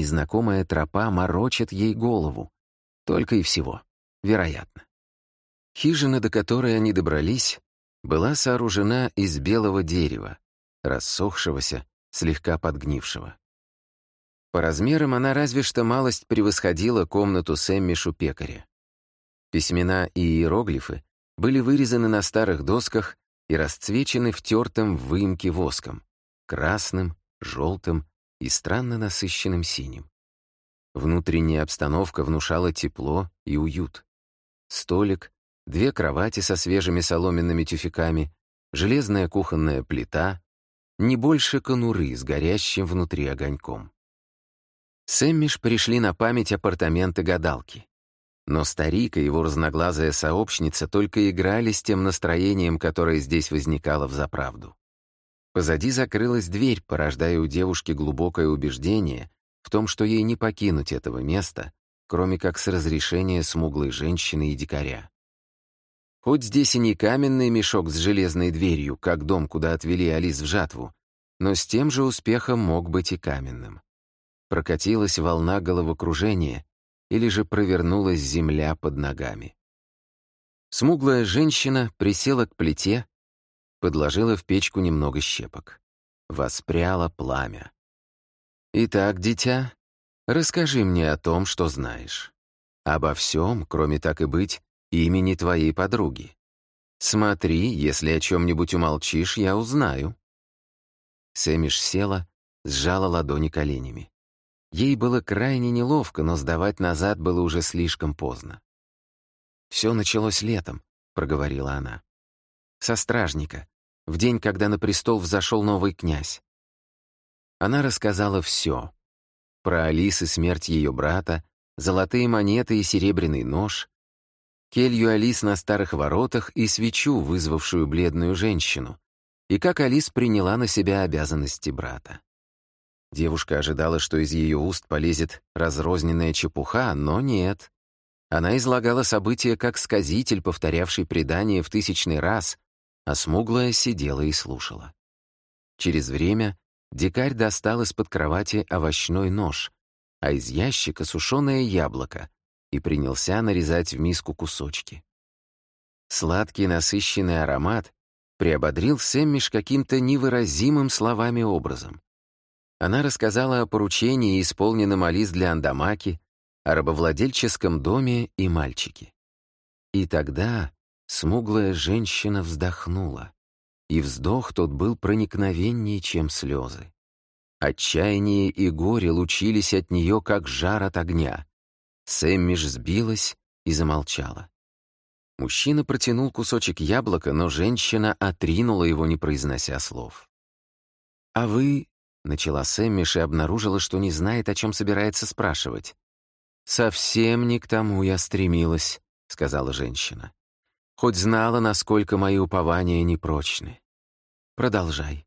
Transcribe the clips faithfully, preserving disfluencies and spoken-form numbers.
незнакомая тропа морочит ей голову. Только и всего. Вероятно. Хижина, до которой они добрались, была сооружена из белого дерева, рассохшегося, слегка подгнившего. По размерам она разве что малость превосходила комнату Сэммиш у пекаря. Письмена и иероглифы были вырезаны на старых досках и расцвечены втертым в выемке воском, красным, желтым и странно насыщенным синим. Внутренняя обстановка внушала тепло и уют. Столик, две кровати со свежими соломенными тюфяками, железная кухонная плита, не больше конуры с горящим внутри огоньком. Сэммиш пришли на память апартаменты гадалки. Но старик и его разноглазая сообщница только играли с тем настроением, которое здесь возникало взаправду. Позади закрылась дверь, порождая у девушки глубокое убеждение в том, что ей не покинуть этого места, кроме как с разрешения смуглой женщины и дикаря. Хоть здесь и не каменный мешок с железной дверью, как дом, куда отвели Алис в жатву, но с тем же успехом мог быть и каменным. Прокатилась волна головокружения, или же провернулась земля под ногами. Смуглая женщина присела к плите, подложила в печку немного щепок. Воспряло пламя. «Итак, дитя, расскажи мне о том, что знаешь. Обо всем, кроме, так и быть, имени твоей подруги. Смотри, если о чем-нибудь умолчишь, я узнаю». Сэммиш села, сжала ладони коленями. Ей было крайне неловко, но сдавать назад было уже слишком поздно. «Все началось летом», — проговорила она. «Со стражника, в день, когда на престол взошел новый князь». Она рассказала все. Про Алис и смерть ее брата, золотые монеты и серебряный нож, келью Алис на старых воротах и свечу, вызвавшую бледную женщину, и как Алис приняла на себя обязанности брата. Девушка ожидала, что из ее уст полезет разрозненная чепуха, но нет. Она излагала события как сказитель, повторявший предание в тысячный раз, а смуглая сидела и слушала. Через время дикарь достал из-под кровати овощной нож, а из ящика сушеное яблоко и принялся нарезать в миску кусочки. Сладкий насыщенный аромат приободрил Сэммиш каким-то невыразимым словами образом. Она рассказала о поручении, исполненном Алис для Андамаки, о рабовладельческом доме и мальчике. И тогда смуглая женщина вздохнула, и вздох тот был проникновеннее, чем слезы. Отчаяние и горе лучились от нее, как жар от огня. Сэммиш сбилась и замолчала. Мужчина протянул кусочек яблока, но женщина отринула его, не произнося слов. «А вы...» — начала Сэммиш и обнаружила, что не знает, о чем собирается спрашивать. «Совсем не к тому я стремилась», — сказала женщина. «Хоть знала, насколько мои упования непрочны. Продолжай».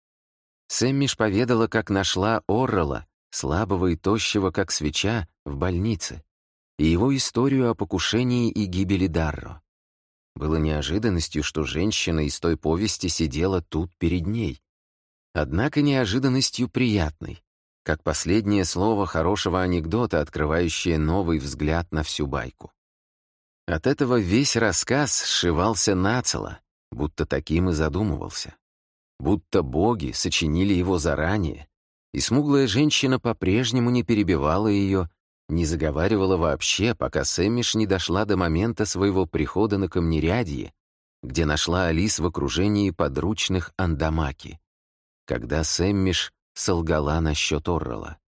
Сэммиш поведала, как нашла Оррелла, слабого и тощего, как свеча, в больнице, и его историю о покушении и гибели Дарро. Было неожиданностью, что женщина из той повести сидела тут перед ней. Однако неожиданностью приятной, как последнее слово хорошего анекдота, открывающее новый взгляд на всю байку. От этого весь рассказ сшивался нацело, будто таким и задумывался. Будто боги сочинили его заранее, и смуглая женщина по-прежнему не перебивала ее, не заговаривала вообще, пока Сэммиш не дошла до момента своего прихода на Камнерядье, где нашла Алис в окружении подручных Андамаки, когда Сэммиш солгала насчет Оррелла.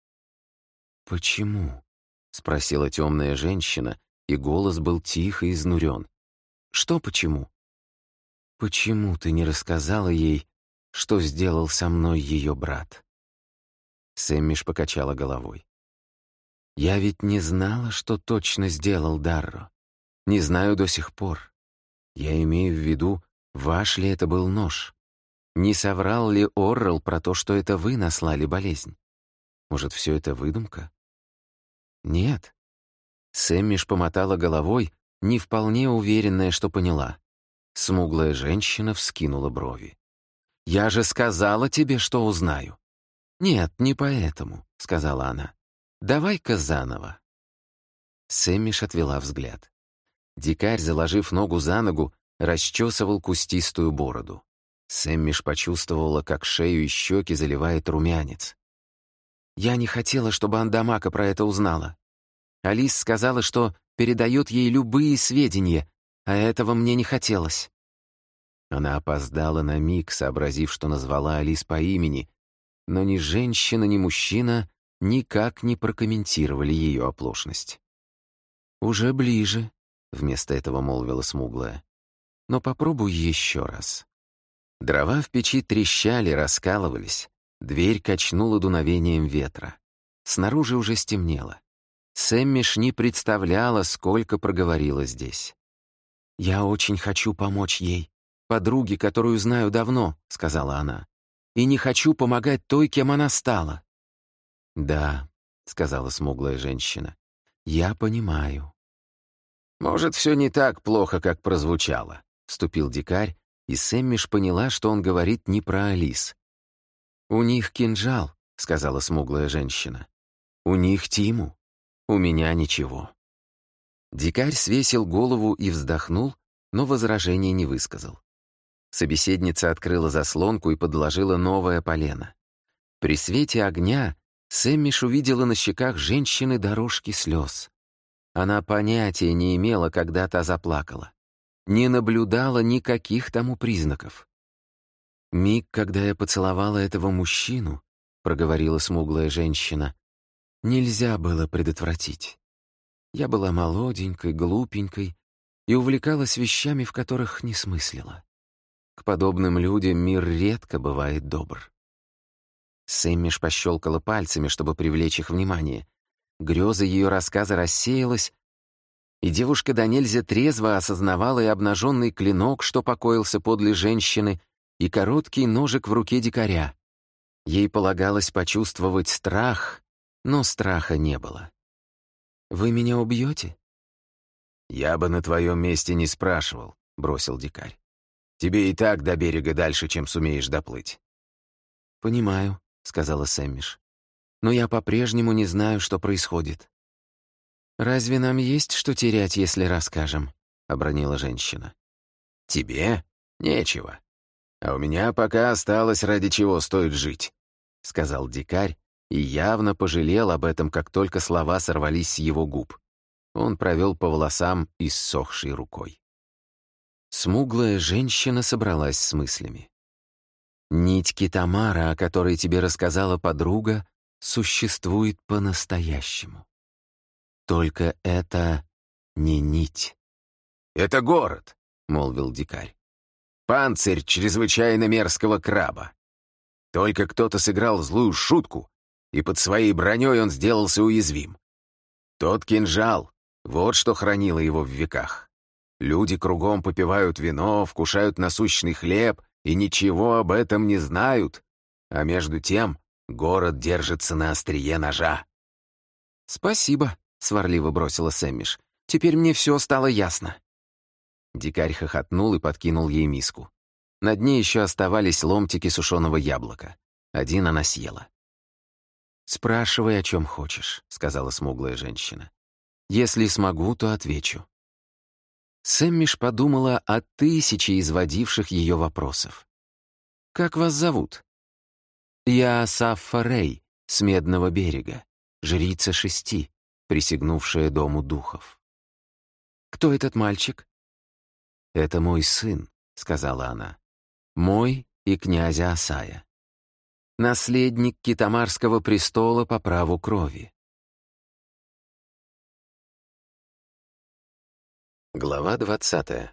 «Почему?» — спросила темная женщина, и голос был тих и изнурен. «Что почему?» «Почему ты не рассказала ей, что сделал со мной ее брат?» Сэммиш покачала головой. «Я ведь не знала, что точно сделал Дарро. Не знаю до сих пор. Я имею в виду, ваш ли это был нож. Не соврал ли Оррелл про то, что это вы наслали болезнь? Может, все это выдумка?» «Нет». Сэммиш помотала головой, не вполне уверенная, что поняла. Смуглая женщина вскинула брови. «Я же сказала тебе, что узнаю». «Нет, не поэтому», — сказала она. Давай-ка заново». Сэммиш отвела взгляд. Дикарь, заложив ногу за ногу, расчесывал кустистую бороду. Сэммиш почувствовала, как шею и щеки заливает румянец. «Я не хотела, чтобы Андамака про это узнала. Алис сказала, что передает ей любые сведения, а этого мне не хотелось». Она опоздала на миг, сообразив, что назвала Алис по имени, но ни женщина, ни мужчина никак не прокомментировали ее оплошность. «Уже ближе», — вместо этого молвила смуглая. «Но попробуй еще раз». Дрова в печи трещали, раскалывались. Дверь качнула дуновением ветра. Снаружи уже стемнело. Сэммиш не представляла, сколько проговорила здесь. «Я очень хочу помочь ей, подруге, которую знаю давно», — сказала она. «И не хочу помогать той, кем она стала». «Да», — сказала смуглая женщина, — «я понимаю». «Может, все не так плохо, как прозвучало», — вступил дикарь, и Сэммиш поняла, что он говорит не про Алис. «У них кинжал», — сказала смуглая женщина. «У них Тиму. У меня ничего». Дикарь свесил голову и вздохнул, но возражения не высказал. Собеседница открыла заслонку и подложила новое полено. При свете огня Сэммиш увидела на щеках женщины дорожки слез. Она понятия не имела, когда та заплакала. Не наблюдала никаких тому признаков. «Миг, когда я поцеловала этого мужчину», — проговорила смуглая женщина, — «нельзя было предотвратить. Я была молоденькой, глупенькой и увлекалась вещами, в которых не смыслила. К подобным людям мир редко бывает добр». Сэммиш пощелкала пальцами, чтобы привлечь их внимание. Греза ее рассказа рассеялась, и девушка до нельзя трезво осознавала и обнаженный клинок, что покоился подле женщины, и короткий ножик в руке дикаря. Ей полагалось почувствовать страх, но страха не было. «Вы меня убьете?» «Я бы на твоем месте не спрашивал», — бросил дикарь. «Тебе и так до берега дальше, чем сумеешь доплыть». «Понимаю», — сказала Сэммиш. «Но я по-прежнему не знаю, что происходит». «Разве нам есть что терять, если расскажем?» — обронила женщина. «Тебе? Нечего. А у меня пока осталось, ради чего стоит жить», — сказал дикарь, и явно пожалел об этом, как только слова сорвались с его губ. Он провел по волосам иссохшей рукой. Смуглая женщина собралась с мыслями. «Нить Китамара, о которой тебе рассказала подруга, существует по-настоящему. Только это не нить». «Это город», — молвил дикарь. «Панцирь чрезвычайно мерзкого краба. Только кто-то сыграл злую шутку, и под своей броней он сделался уязвим. Тот кинжал — вот что хранило его в веках. Люди кругом попивают вино, вкушают насущный хлеб и ничего об этом не знают, а между тем город держится на острие ножа». «Спасибо», — сварливо бросила Сэммиш. «Теперь мне все стало ясно». Дикарь хохотнул и подкинул ей миску. На дне еще оставались ломтики сушеного яблока. Один она съела. «Спрашивай, о чем хочешь», — сказала смуглая женщина. «Если смогу, то отвечу». Сэммиш подумала о тысяче изводивших ее вопросов. «Как вас зовут?» «Я Саффа Рей, с Медного берега, жрица шести, присягнувшая дому духов». «Кто этот мальчик?» «Это мой сын», — сказала она. «Мой и князя Асая. Наследник Китамарского престола по праву крови». Глава двадцатая.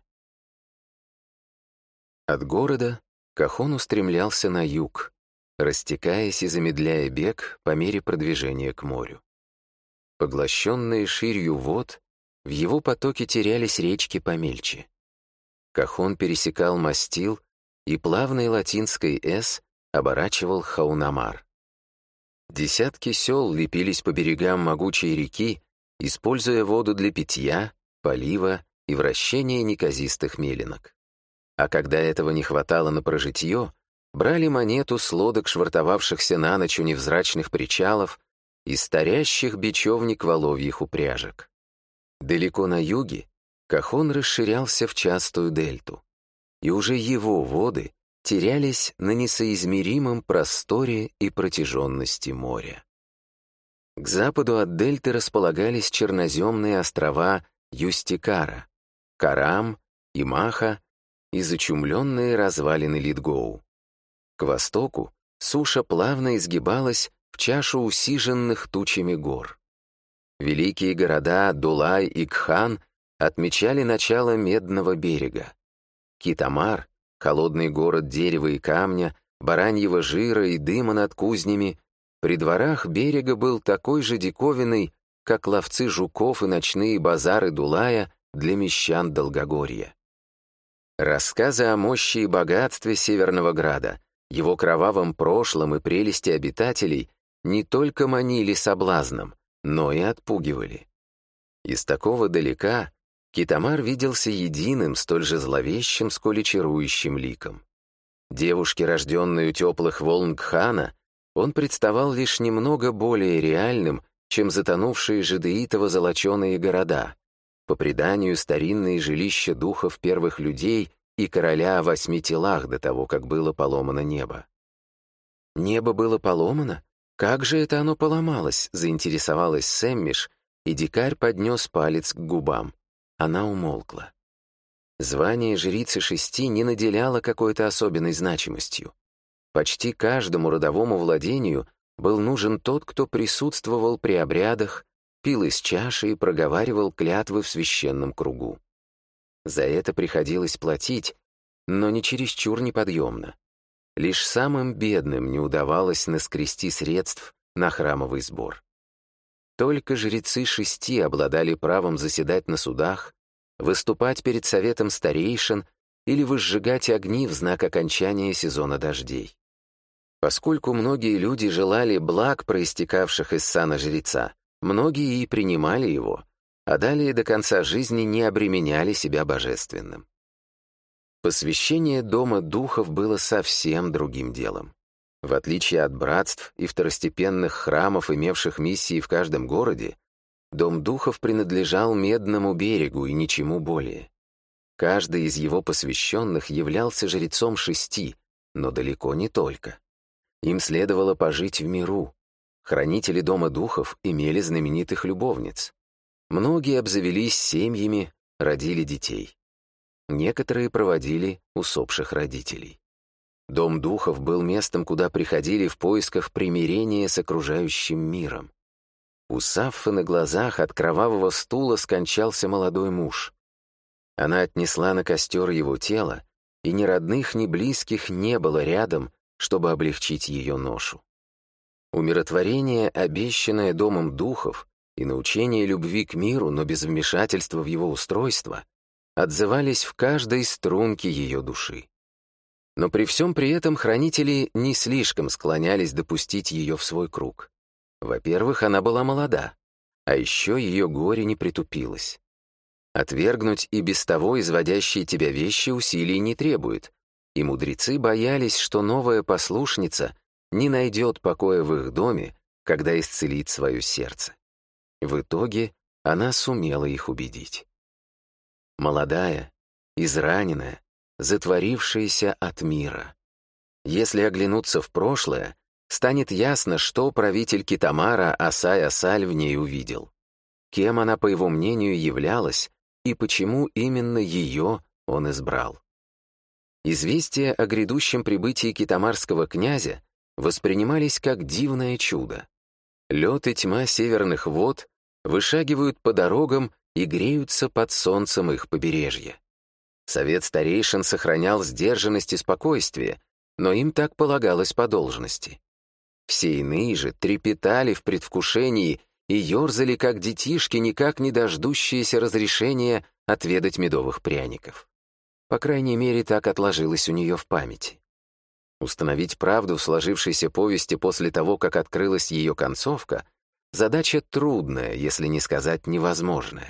От города Кахон устремлялся на юг, растекаясь и замедляя бег по мере продвижения к морю. Поглощенные ширью вод, в его потоке терялись речки помельче. Кахон пересекал мастил, и плавной латинской «С» оборачивал Хаунамар. Десятки сел лепились по берегам могучей реки, используя воду для питья, полива и вращения неказистых мелинок. А когда этого не хватало на прожитье, брали монету с лодок, швартовавшихся на ночь у невзрачных причалов, из старящих бечевник воловьих упряжек. Далеко на юге Кахон расширялся в частую дельту, и уже его воды терялись на несоизмеримом просторе и протяженности моря. К западу от дельты располагались черноземные острова Юстикара, Карам, Имаха и зачумленные развалины Литгоу. К востоку суша плавно изгибалась в чашу усиженных тучами гор. Великие города Дулай и Кхан отмечали начало Медного берега. Китамар, холодный город дерева и камня, бараньего жира и дыма над кузнями, при дворах берега был такой же диковинный, как ловцы жуков и ночные базары Дулая для мещан Долгогорья. Рассказы о мощи и богатстве Северного Града, его кровавом прошлом и прелести обитателей не только манили соблазном, но и отпугивали. Из такого далека Китамар виделся единым, столь же зловещим, сколь и чарующим ликом. Девушке, рожденной у теплых волн Кхана, он представал лишь немного более реальным, чем затонувшие жидеитово золоченые города, по преданию старинные жилища духов первых людей и короля о восьми телах до того, как было поломано небо. «Небо было поломано? Как же это оно поломалось?» — заинтересовалась Сэммиш, и дикарь поднес палец к губам. Она умолкла. Звание жрицы шести не наделяло какой-то особенной значимостью. Почти каждому родовому владению был нужен тот, кто присутствовал при обрядах, пил из чаши и проговаривал клятвы в священном кругу. За это приходилось платить, но не чересчур неподъемно. Лишь самым бедным не удавалось наскрести средств на храмовый сбор. Только жрецы шести обладали правом заседать на судах, выступать перед советом старейшин или возжигать огни в знак окончания сезона дождей. Поскольку многие люди желали благ, проистекавших из сана жреца, многие и принимали его, а далее до конца жизни не обременяли себя божественным. Посвящение Дома Духов было совсем другим делом. В отличие от братств и второстепенных храмов, имевших миссии в каждом городе, Дом Духов принадлежал Медному берегу и ничему более. Каждый из его посвященных являлся жрецом шести, но далеко не только. Им следовало пожить в миру. Хранители Дома Духов имели знаменитых любовниц. Многие обзавелись семьями, родили детей. Некоторые проводили усопших родителей. Дом Духов был местом, куда приходили в поисках примирения с окружающим миром. У Саффы на глазах от кровавого стула скончался молодой муж. Она отнесла на костер его тело, и ни родных, ни близких не было рядом, чтобы облегчить ее ношу. Умиротворение, обещанное Домом Духов, и научение любви к миру, но без вмешательства в его устройство, отзывались в каждой струнке ее души. Но при всем при этом хранители не слишком склонялись допустить ее в свой круг. Во-первых, она была молода, а еще ее горе не притупилось. Отвергнуть и без того изводящие тебя вещи усилий не требует, и мудрецы боялись, что новая послушница не найдет покоя в их доме, когда исцелит свое сердце. В итоге она сумела их убедить. Молодая, израненная, затворившаяся от мира. Если оглянуться в прошлое, станет ясно, что правитель Китамара Асай-Асаль в ней увидел. Кем она, по его мнению, являлась и почему именно ее он избрал. Известия о грядущем прибытии китамарского князя воспринимались как дивное чудо. Лед и тьма северных вод вышагивают по дорогам и греются под солнцем их побережья. Совет старейшин сохранял сдержанность и спокойствие, но им так полагалось по должности. Все иные же трепетали в предвкушении и ерзали, как детишки, никак не дождущиеся разрешения отведать медовых пряников. По крайней мере, так отложилось у нее в памяти. Установить правду в сложившейся повести после того, как открылась ее концовка, задача трудная, если не сказать невозможная.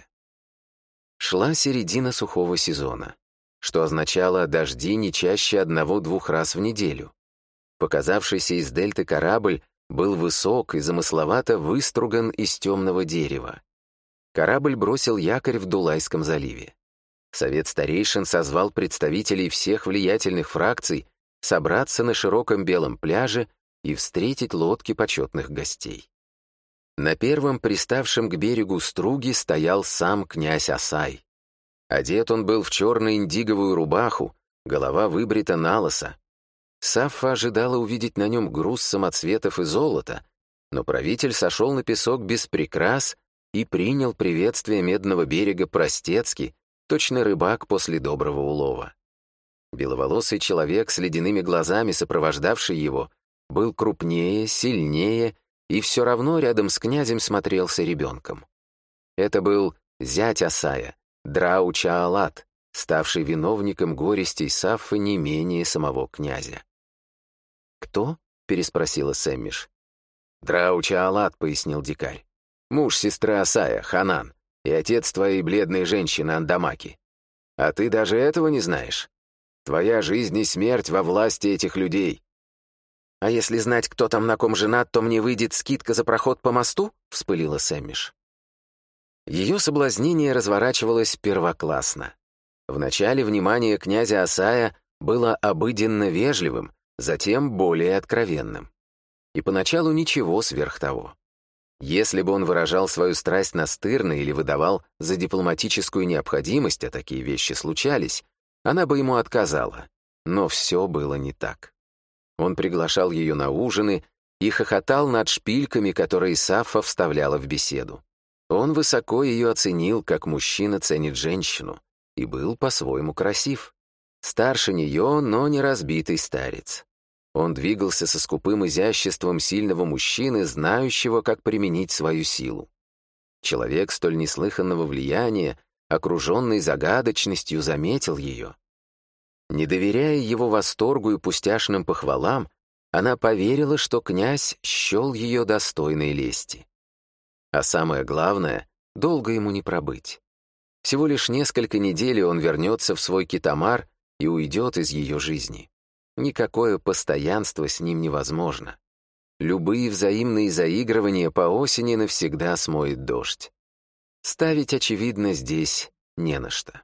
Шла середина сухого сезона, что означало дожди не чаще одного-двух раз в неделю. Показавшийся из дельты корабль был высок и замысловато выструган из темного дерева. Корабль бросил якорь в Дулайском заливе. Совет старейшин созвал представителей всех влиятельных фракций собраться на широком белом пляже и встретить лодки почетных гостей. На первом приставшем к берегу струге стоял сам князь Асай. Одет он был в черно-индиговую рубаху, голова выбрита налысо. Саффа ожидала увидеть на нем груз самоцветов и золота, но правитель сошел на песок без прикрас и принял приветствие Медного берега простецки, точно рыбак после доброго улова. Беловолосый человек с ледяными глазами, сопровождавший его, был крупнее, сильнее и все равно рядом с князем смотрелся ребенком. Это был зять Асая, Драу-Чаалат, ставший виновником горестей Саффы не менее самого князя. «Кто?» — переспросила Сэммиш. «Драу-Чаалат», — пояснил дикарь. «Муж сестры Асая, Ханан, и отец твоей бледной женщины Андамаки. А ты даже этого не знаешь? Твоя жизнь и смерть во власти этих людей». «А если знать, кто там на ком женат, то мне выйдет скидка за проход по мосту?» — вспылила Сэммиш. Ее соблазнение разворачивалось первоклассно. Вначале внимание князя Асая было обыденно вежливым, затем более откровенным. И поначалу ничего сверх того. Если бы он выражал свою страсть настырно или выдавал за дипломатическую необходимость, а такие вещи случались, она бы ему отказала. Но все было не так. Он приглашал ее на ужины и хохотал над шпильками, которые Саффа вставляла в беседу. Он высоко ее оценил, как мужчина ценит женщину, и был по-своему красив. Старше нее, но не разбитый старец. Он двигался со скупым изяществом сильного мужчины, знающего, как применить свою силу. Человек столь неслыханного влияния, окруженный загадочностью, заметил ее. Не доверяя его восторгу и пустяшным похвалам, она поверила, что князь счел ее достойной лести. А самое главное, долго ему не пробыть. Всего лишь несколько недель, и он вернется в свой китамар и уйдет из ее жизни. Никакое постоянство с ним невозможно. Любые взаимные заигрывания по осени навсегда смоет дождь. Ставить, очевидно, здесь не на что.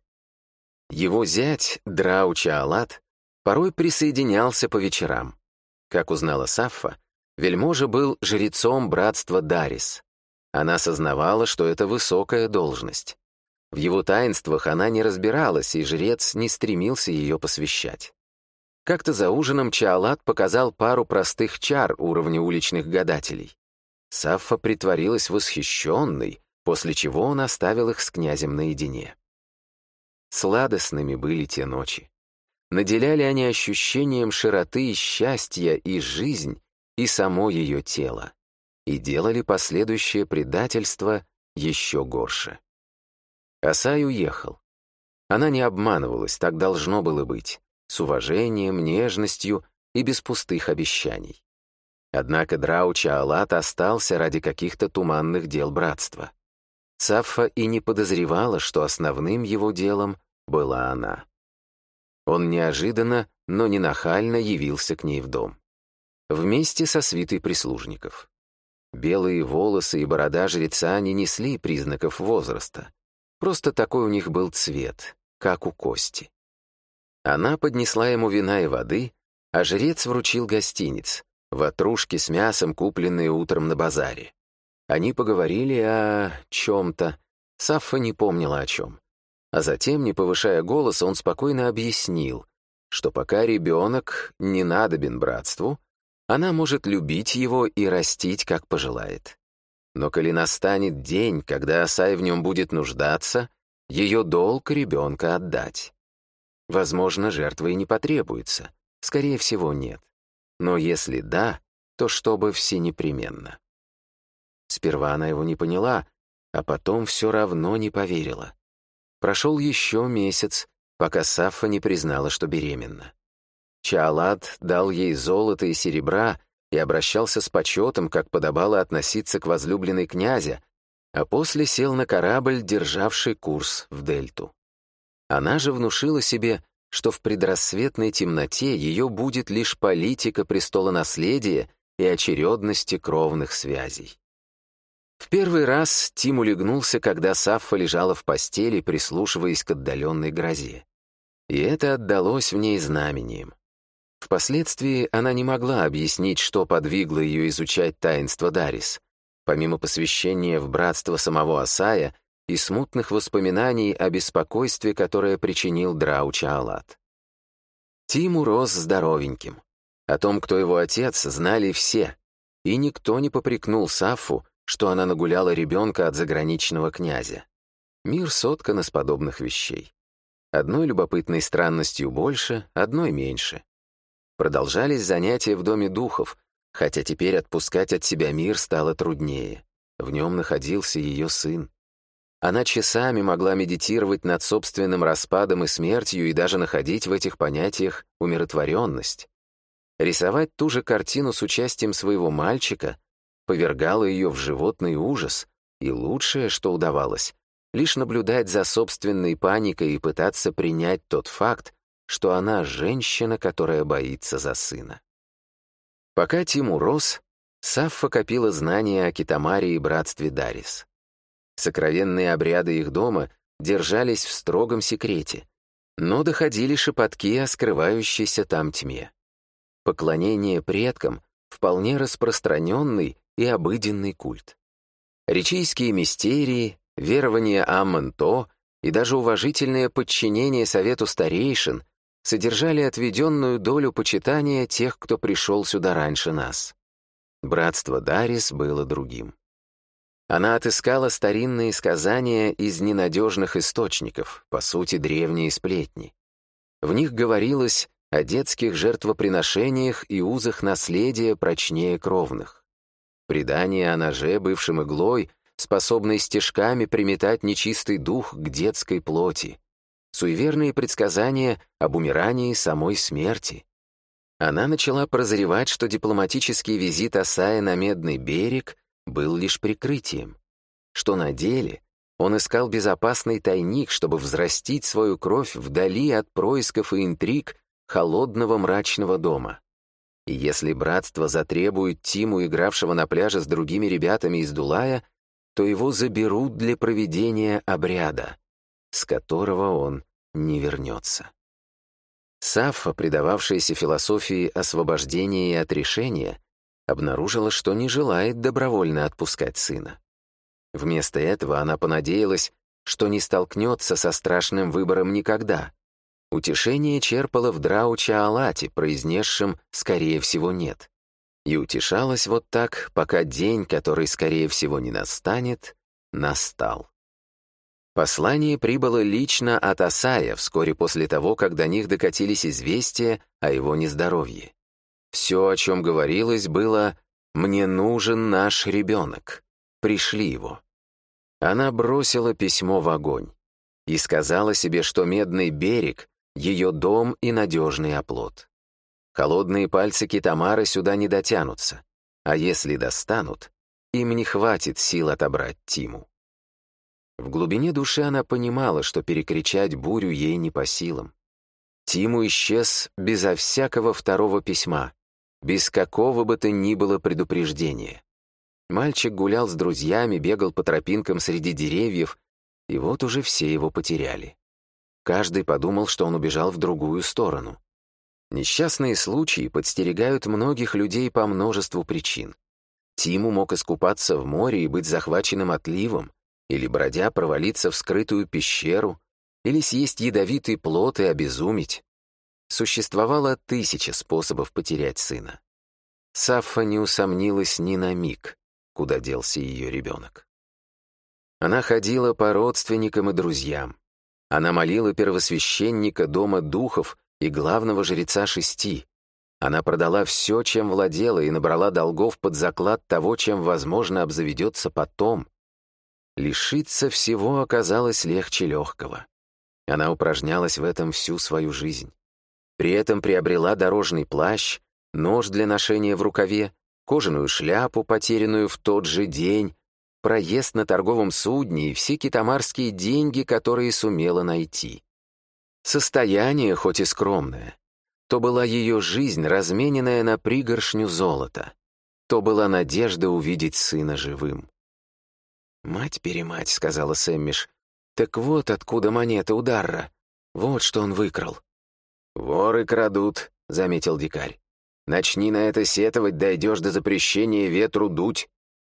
Его зять, Драу-Чаалат, порой присоединялся по вечерам. Как узнала Саффа, вельможа был жрецом братства Дарис. Она сознавала, что это высокая должность. В его таинствах она не разбиралась, и жрец не стремился ее посвящать. Как-то за ужином Чаалат показал пару простых чар уровня уличных гадателей. Саффа притворилась восхищенной, после чего он оставил их с князем наедине. Сладостными были те ночи. Наделяли они ощущением широты и счастья и жизнь, и само ее тело, и делали последующее предательство еще горше. Асай уехал. Она не обманывалась, так должно было быть, с уважением, нежностью и без пустых обещаний. Однако Драу-Чаалат остался ради каких-то туманных дел братства. Саффа и не подозревала, что основным его делом была она. Он неожиданно, но не нахально явился к ней в дом. Вместе со свитой прислужников. Белые волосы и борода жреца не несли признаков возраста. Просто такой у них был цвет, как у кости. Она поднесла ему вина и воды, а жрец вручил гостиниц, ватрушки с мясом, купленные утром на базаре. Они поговорили о чем-то. Саффа не помнила о чем. А затем, не повышая голос, он спокойно объяснил, что пока ребенок не надобен братству, она может любить его и растить, как пожелает. Но коли настанет день, когда Асай в нем будет нуждаться, ее долг ребенка отдать. Возможно, жертвы и не потребуется, скорее всего, нет. Но если да, то чтобы все непременно. Сперва она его не поняла, а потом все равно не поверила. Прошел еще месяц, пока Саффа не признала, что беременна. Чаалат дал ей золото и серебра и обращался с почетом, как подобало относиться к возлюбленной князя, а после сел на корабль, державший курс в дельту. Она же внушила себе, что в предрассветной темноте ее будет лишь политика престолонаследия и очередности кровных связей. В первый раз Тим улегнулся, когда Саффа лежала в постели, прислушиваясь к отдаленной грозе. И это отдалось в ней знамением. Впоследствии она не могла объяснить, что подвигло ее изучать таинство Дарис, помимо посвящения в братство самого Асая и смутных воспоминаний о беспокойстве, которое причинил Драу-Чаолат. Тиму рос здоровеньким. О том, кто его отец, знали все, и никто не попрекнул Саффу, что она нагуляла ребенка от заграничного князя. Мир соткан из подобных вещей. Одной любопытной странностью больше, одной меньше. Продолжались занятия в доме духов, хотя теперь отпускать от себя мир стало труднее. В нем находился ее сын. Она часами могла медитировать над собственным распадом и смертью и даже находить в этих понятиях умиротворенность. Рисовать ту же картину с участием своего мальчика повергало ее в животный ужас, и лучшее, что удавалось, лишь наблюдать за собственной паникой и пытаться принять тот факт, что она женщина, которая боится за сына. Пока Тиму рос, Саффа копила знания о Китамаре и братстве Дарис. Сокровенные обряды их дома держались в строгом секрете, но доходили шепотки о скрывающейся там тьме. Поклонение предкам — вполне распространенный и обыденный культ. Ричийские мистерии, верование Аммон-То и даже уважительное подчинение совету старейшин содержали отведенную долю почитания тех, кто пришел сюда раньше нас. Братство Дарис было другим. Она отыскала старинные сказания из ненадежных источников, по сути, древние сплетни. В них говорилось о детских жертвоприношениях и узах наследия прочнее кровных. Предание о ноже, бывшем иглой, способной стежками приметать нечистый дух к детской плоти. Суеверные предсказания об умирании самой смерти. Она начала прозревать, что дипломатический визит Асая на Медный берег был лишь прикрытием, что на деле он искал безопасный тайник, чтобы взрастить свою кровь вдали от происков и интриг холодного мрачного дома. И если братство затребует Тиму, игравшего на пляже с другими ребятами из Дулая, то его заберут для проведения обряда, с которого он не вернется. Саффа, предававшаяся философии освобождения и отрешения, обнаружила, что не желает добровольно отпускать сына. Вместо этого она понадеялась, что не столкнется со страшным выбором никогда. Утешение черпала в Драу-Чаолате, произнесшем «скорее всего нет». И утешалась вот так, пока день, который, скорее всего, не настанет, настал. Послание прибыло лично от Асая вскоре после того, как до них докатились известия о его нездоровье. Все, о чем говорилось, было «мне нужен наш ребенок, пришли его». Она бросила письмо в огонь и сказала себе, что Медный берег — ее дом и надежный оплот. Холодные пальцы Китамары сюда не дотянутся, а если достанут, им не хватит сил отобрать Тиму. В глубине души она понимала, что перекричать бурю ей не по силам. Тиму исчез безо всякого второго письма, без какого бы то ни было предупреждения. Мальчик гулял с друзьями, бегал по тропинкам среди деревьев, и вот уже все его потеряли. Каждый подумал, что он убежал в другую сторону. Несчастные случаи подстерегают многих людей по множеству причин. Тиму мог искупаться в море и быть захваченным отливом, или, бродя, провалиться в скрытую пещеру, или съесть ядовитый плод и обезуметь. Существовало тысяча способов потерять сына. Саффа не усомнилась ни на миг, куда делся ее ребенок. Она ходила по родственникам и друзьям. Она молила первосвященника Дома Духов и главного жреца Шести. Она продала все, чем владела, и набрала долгов под заклад того, чем, возможно, обзаведется потом. Лишиться всего оказалось легче легкого. Она упражнялась в этом всю свою жизнь. При этом приобрела дорожный плащ, нож для ношения в рукаве, кожаную шляпу, потерянную в тот же день, проезд на торговом судне и все китамарские деньги, которые сумела найти. Состояние, хоть и скромное, то была ее жизнь, размененная на пригоршню золота. то была надежда увидеть сына живым. «Мать-перемать», — сказала Сэммиш, — «так вот откуда монета у Дарра. Вот что он выкрал». «Воры крадут», — заметил дикарь. «Начни на это сетовать, дойдешь до запрещения ветру дуть».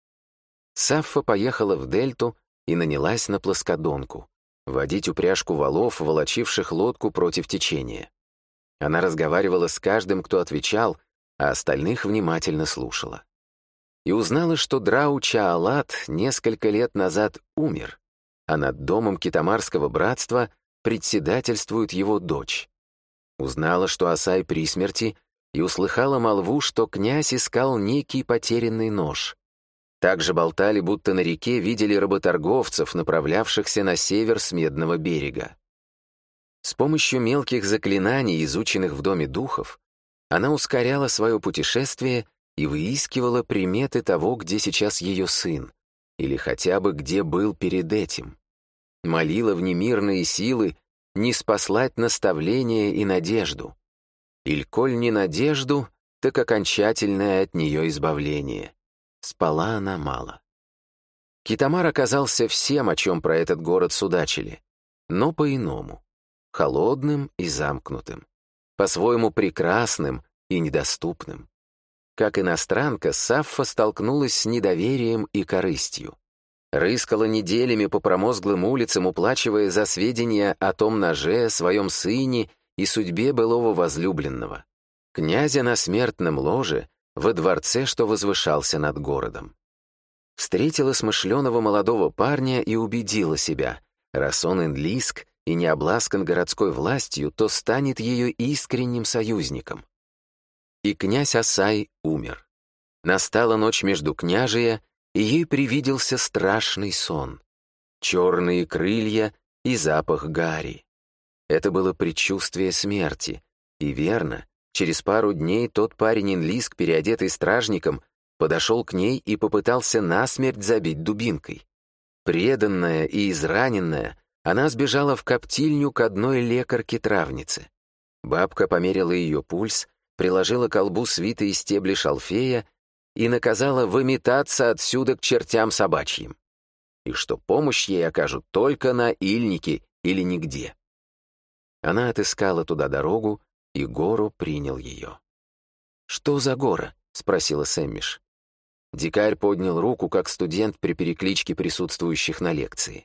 Саффа поехала в дельту и нанялась на плоскодонку, водить упряжку валов, волочивших лодку против течения. Она разговаривала с каждым, кто отвечал, а остальных внимательно слушала. И узнала, что Драу-Чаалат несколько лет назад умер, а над домом Китамарского братства председательствует его дочь. Узнала, что Асай при смерти, и услыхала молву, что князь искал некий потерянный нож. Также болтали, будто на реке видели работорговцев, направлявшихся на север с Медного берега. С помощью мелких заклинаний, изученных в Доме духов, она ускоряла свое путешествие и выискивала приметы того, где сейчас ее сын, или хотя бы где был перед этим. Молила внемирные силы не спаслать наставление и надежду. Иль коль не надежду, так окончательное от нее избавление. Спала она мало. Китамар оказался всем, о чем про этот город судачили, но по-иному. Холодным и замкнутым. По-своему прекрасным и недоступным. Как иностранка, Саффа столкнулась с недоверием и корыстью. Рыскала неделями по промозглым улицам, уплачивая за сведения о том ноже, своем сыне и судьбе былого возлюбленного. Князя на смертном ложе, во дворце, что возвышался над городом. Встретила смышленого молодого парня и убедила себя, раз он инлиск и не обласкан городской властью, то станет ее искренним союзником. И князь Асай умер. Настала ночь между княжия, и ей привиделся страшный сон. Черные крылья и запах гари. Это было предчувствие смерти, и верно, через пару дней тот парень-инлиск, переодетый стражником, подошел к ней и попытался насмерть забить дубинкой. Преданная и израненная, она сбежала в коптильню к одной лекарке-травнице. Бабка померила ее пульс, приложила к колбу свитые стебли шалфея и наказала выметаться отсюда к чертям собачьим. И что помощь ей окажут только на Ильнике или нигде. Она отыскала туда дорогу, и Гору принял ее. «Что за Гора?» — спросила Сэммиш. Дикарь поднял руку, как студент при перекличке присутствующих на лекции.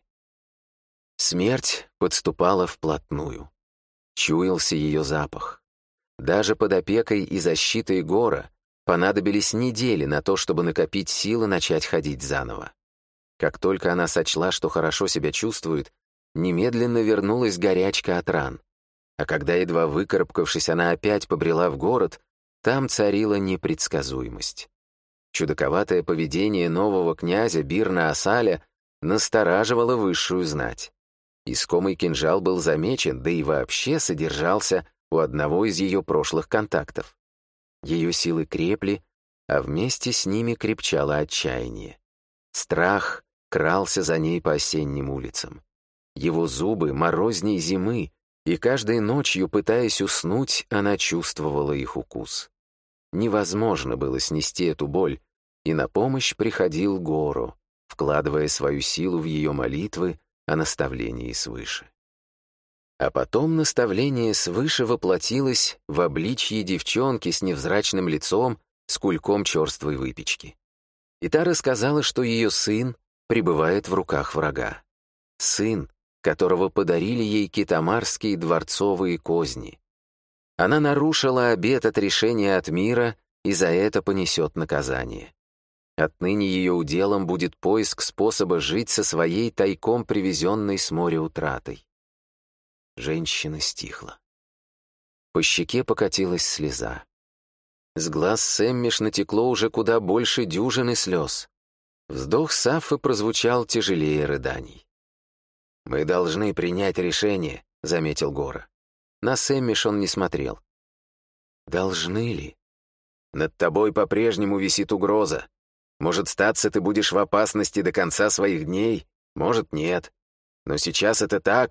Смерть подступала вплотную. Чуялся ее запах. Даже под опекой и защитой Гора понадобились недели на то, чтобы накопить силы начать ходить заново. Как только она сочла, что хорошо себя чувствует, немедленно вернулась горячка от ран. А когда, едва выкарабкавшись, она опять побрела в город, там царила непредсказуемость. Чудаковатое поведение нового князя Бирна Асаля настораживало высшую знать. Искомый кинжал был замечен, да и вообще содержался у одного из ее прошлых контактов. Ее силы крепли, а вместе с ними крепчало отчаяние. Страх крался за ней по осенним улицам. Его зубы морозней зимы, и каждой ночью, пытаясь уснуть, она чувствовала их укус. Невозможно было снести эту боль, и на помощь приходил Гору, вкладывая свою силу в ее молитвы о наставлении свыше. А потом наставление свыше воплотилось в обличье девчонки с невзрачным лицом, с кульком черствой выпечки. И та рассказала, что ее сын пребывает в руках врага. Сын, которого подарили ей китамарские дворцовые козни. Она нарушила обет отрешения от мира и за это понесет наказание. Отныне ее уделом будет поиск способа жить со своей тайком привезенной с моря утратой. Женщина стихла. По щеке покатилась слеза. С глаз Сэммиш натекло уже куда больше дюжины слез. Вздох Саффы прозвучал тяжелее рыданий. «Мы должны принять решение», — заметил Гора. На Сэммиш он не смотрел. «Должны ли? Над тобой по-прежнему висит угроза. Может, статься ты будешь в опасности до конца своих дней, может, нет. Но сейчас это так,